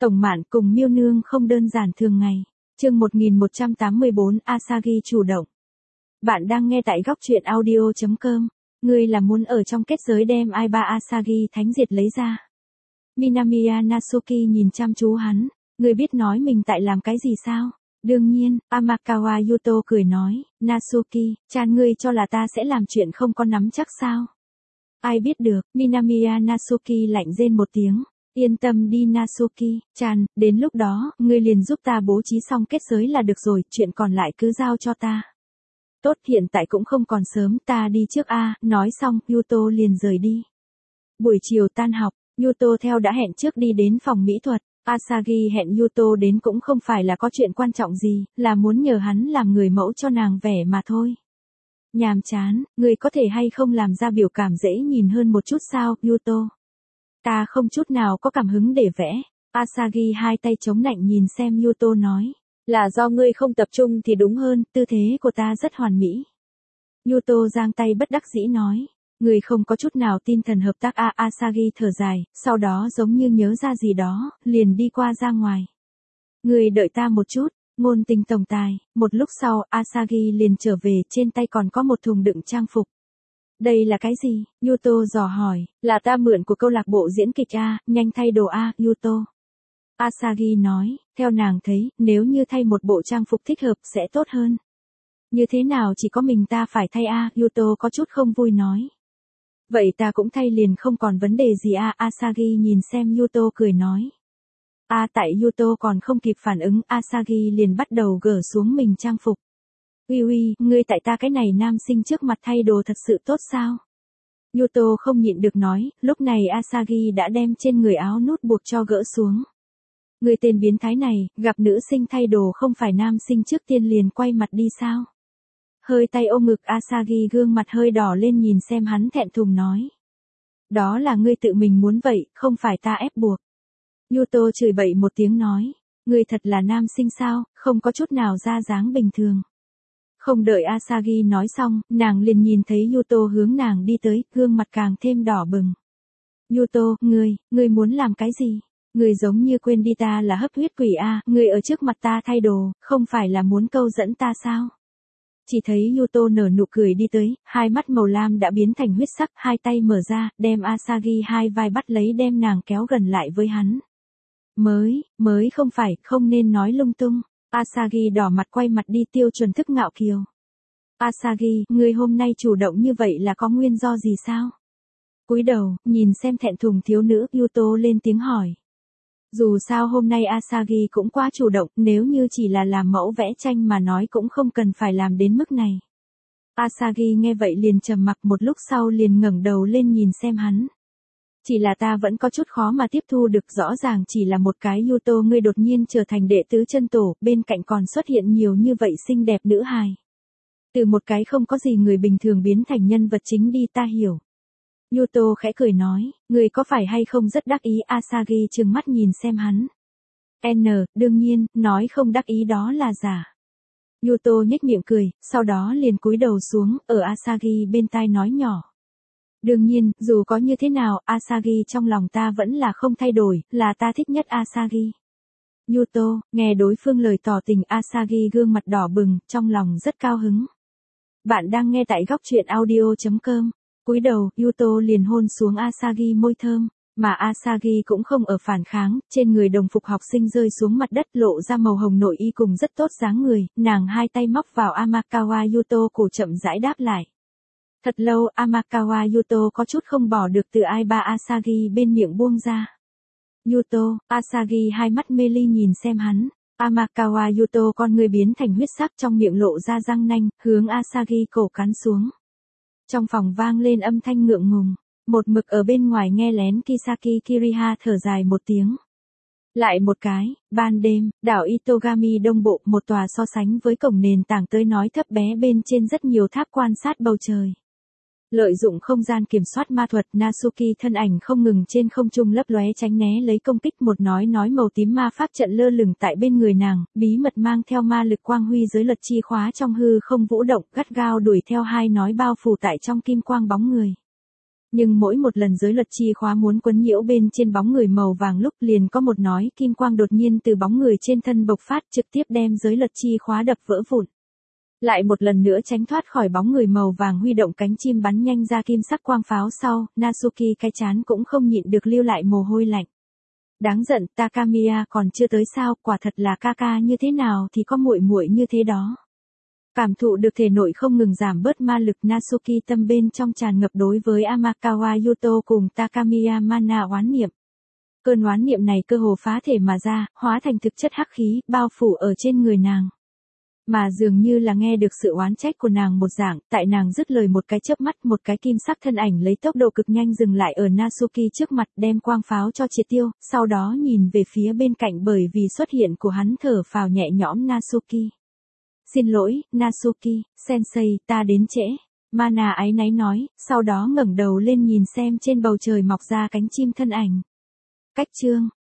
Tổng Mạn cùng Miêu Nương không đơn giản thường ngày. Chương 1184 Asagi chủ động. Bạn đang nghe tại góc truyện audio.com. Ngươi là muốn ở trong kết giới đem Aiba Asagi thánh diệt lấy ra. Minamiya Natsuki nhìn chăm chú hắn. Ngươi biết nói mình tại làm cái gì sao? Đương nhiên, Amakawa Yuto cười nói, Natsuki, chan ngươi cho là ta sẽ làm chuyện không có nắm chắc sao? Ai biết được, Minamiya Natsuki lạnh rên một tiếng. Yên tâm đi Natsuki, chan, đến lúc đó, ngươi liền giúp ta bố trí xong kết giới là được rồi, chuyện còn lại cứ giao cho ta. Tốt, hiện tại cũng không còn sớm, ta đi trước a. Nói xong, Yuto liền rời đi. Buổi chiều tan học, Yuto theo đã hẹn trước đi đến phòng mỹ thuật. Asagi hẹn Yuto đến cũng không phải là có chuyện quan trọng gì, là muốn nhờ hắn làm người mẫu cho nàng vẽ mà thôi. Nhàm chán, người có thể hay không làm ra biểu cảm dễ nhìn hơn một chút sao, Yuto? Ta không chút nào có cảm hứng để vẽ. Asagi hai tay chống nạnh nhìn xem Yuto nói. Là do ngươi không tập trung thì đúng hơn, tư thế của ta rất hoàn mỹ. Yuto giang tay bất đắc dĩ nói. Người không có chút nào tin thần hợp tác Asagi thở dài, sau đó giống như nhớ ra gì đó, liền đi qua ra ngoài. Người đợi ta một chút, ngôn tình tổng tài, một lúc sau Asagi liền trở về, trên tay còn có một thùng đựng trang phục. Đây là cái gì? Yuto dò hỏi, là ta mượn của câu lạc bộ diễn kịch nhanh thay đồ Yuto. Asagi nói, theo nàng thấy, nếu như thay một bộ trang phục thích hợp sẽ tốt hơn. Như thế nào chỉ có mình ta phải thay Yuto có chút không vui nói. Vậy ta cũng thay liền không còn vấn đề gì Asagi nhìn xem Yuto cười nói. Tại Yuto còn không kịp phản ứng, Asagi liền bắt đầu gỡ xuống mình trang phục. Uy, ngươi tại ta cái này nam sinh trước mặt thay đồ thật sự tốt sao? Yuto không nhịn được nói, lúc này Asagi đã đem trên người áo nút buộc cho gỡ xuống. Người tên biến thái này, gặp nữ sinh thay đồ không phải nam sinh trước tiên liền quay mặt đi sao? Hơi tay ôm ngực Asagi gương mặt hơi đỏ lên nhìn xem hắn thẹn thùng nói. Đó là ngươi tự mình muốn vậy, không phải ta ép buộc. Yuto chửi bậy một tiếng nói. Ngươi thật là nam sinh sao, không có chút nào ra dáng bình thường. Không đợi Asagi nói xong, nàng liền nhìn thấy Yuto hướng nàng đi tới, gương mặt càng thêm đỏ bừng. Yuto, ngươi muốn làm cái gì? Ngươi giống như quên đi ta là hấp huyết quỷ ngươi ở trước mặt ta thay đồ, không phải là muốn câu dẫn ta sao? Chỉ thấy Yuto nở nụ cười đi tới, hai mắt màu lam đã biến thành huyết sắc, hai tay mở ra, đem Asagi hai vai bắt lấy đem nàng kéo gần lại với hắn. Mới không phải, không nên nói lung tung. Asagi đỏ mặt quay mặt đi tiêu chuẩn thức ngạo kiều. Asagi, ngươi hôm nay chủ động như vậy là có nguyên do gì sao? Cúi đầu, nhìn xem thẹn thùng thiếu nữ, Yuto lên tiếng hỏi. Dù sao hôm nay Asagi cũng quá chủ động, nếu như chỉ là làm mẫu vẽ tranh mà nói cũng không cần phải làm đến mức này. Asagi nghe vậy liền trầm mặc một lúc sau liền ngẩng đầu lên nhìn xem hắn. Chỉ là ta vẫn có chút khó mà tiếp thu được, rõ ràng chỉ là một cái Yuto ngươi đột nhiên trở thành đệ tứ chân tổ, bên cạnh còn xuất hiện nhiều như vậy xinh đẹp nữ hài. Từ một cái không có gì người bình thường biến thành nhân vật chính đi, ta hiểu. Yuto khẽ cười nói, người có phải hay không rất đắc ý? Asagi trừng mắt nhìn xem hắn. Đương nhiên, nói không đắc ý đó là giả. Yuto nhếch miệng cười, sau đó liền cúi đầu xuống, ở Asagi bên tai nói nhỏ. Đương nhiên, dù có như thế nào, Asagi trong lòng ta vẫn là không thay đổi, là ta thích nhất Asagi. Yuto, nghe đối phương lời tỏ tình, Asagi gương mặt đỏ bừng, trong lòng rất cao hứng. Bạn đang nghe tại góc truyện audio.com. Cúi đầu, Yuto liền hôn xuống Asagi môi thơm, mà Asagi cũng không ở phản kháng, trên người đồng phục học sinh rơi xuống mặt đất lộ ra màu hồng nội y cùng rất tốt dáng người, nàng hai tay móc vào Amakawa Yuto cổ chậm rãi đáp lại. Thật lâu, Amakawa Yuto có chút không bỏ được từ Aiba Asagi bên miệng buông ra. Yuto, Asagi hai mắt mê ly nhìn xem hắn. Amakawa Yuto con người biến thành huyết sắc, trong miệng lộ ra răng nanh, hướng Asagi cổ cắn xuống. Trong phòng vang lên âm thanh ngượng ngùng. Một mực ở bên ngoài nghe lén Kisaki Kiriha thở dài một tiếng. Lại một cái, ban đêm, đảo Itogami đông bộ, một tòa so sánh với cổng nền tảng tới nói thấp bé bên trên rất nhiều tháp quan sát bầu trời. Lợi dụng không gian kiểm soát ma thuật, Natsuki thân ảnh không ngừng trên không trung lấp lóe tránh né lấy công kích, một nói màu tím ma pháp trận lơ lửng tại bên người nàng, bí mật mang theo ma lực quang huy giới luật chi khóa trong hư không vũ động, gắt gao đuổi theo hai nói bao phủ tại trong kim quang bóng người. Nhưng mỗi một lần giới luật chi khóa muốn quấn nhiễu bên trên bóng người màu vàng lúc liền có một nói kim quang đột nhiên từ bóng người trên thân bộc phát trực tiếp đem giới luật chi khóa đập vỡ vụn. Lại một lần nữa tránh thoát khỏi bóng người màu vàng huy động cánh chim bắn nhanh ra kim sắc quang pháo sau, Natsuki cái chán cũng không nhịn được lưu lại mồ hôi lạnh. Đáng giận, Takamiya còn chưa tới sao, quả thật là ca như thế nào thì có muội muội như thế đó. Cảm thụ được thể nội không ngừng giảm bớt ma lực, Natsuki tâm bên trong tràn ngập đối với Amakawa Yuto cùng Takamiya mana oán niệm. Cơn oán niệm này cơ hồ phá thể mà ra, hóa thành thực chất hắc khí, bao phủ ở trên người nàng. Mà dường như là nghe được sự oán trách của nàng một dạng, tại nàng dứt lời một cái chớp mắt, một cái kim sắc thân ảnh lấy tốc độ cực nhanh dừng lại ở Natsuki trước mặt, đem quang pháo cho triệt tiêu, sau đó nhìn về phía bên cạnh bởi vì xuất hiện của hắn thở phào nhẹ nhõm Natsuki. Xin lỗi, Natsuki, sensei, ta đến trễ. Mana áy náy nói, sau đó ngẩng đầu lên nhìn xem trên bầu trời mọc ra cánh chim thân ảnh. Cách chương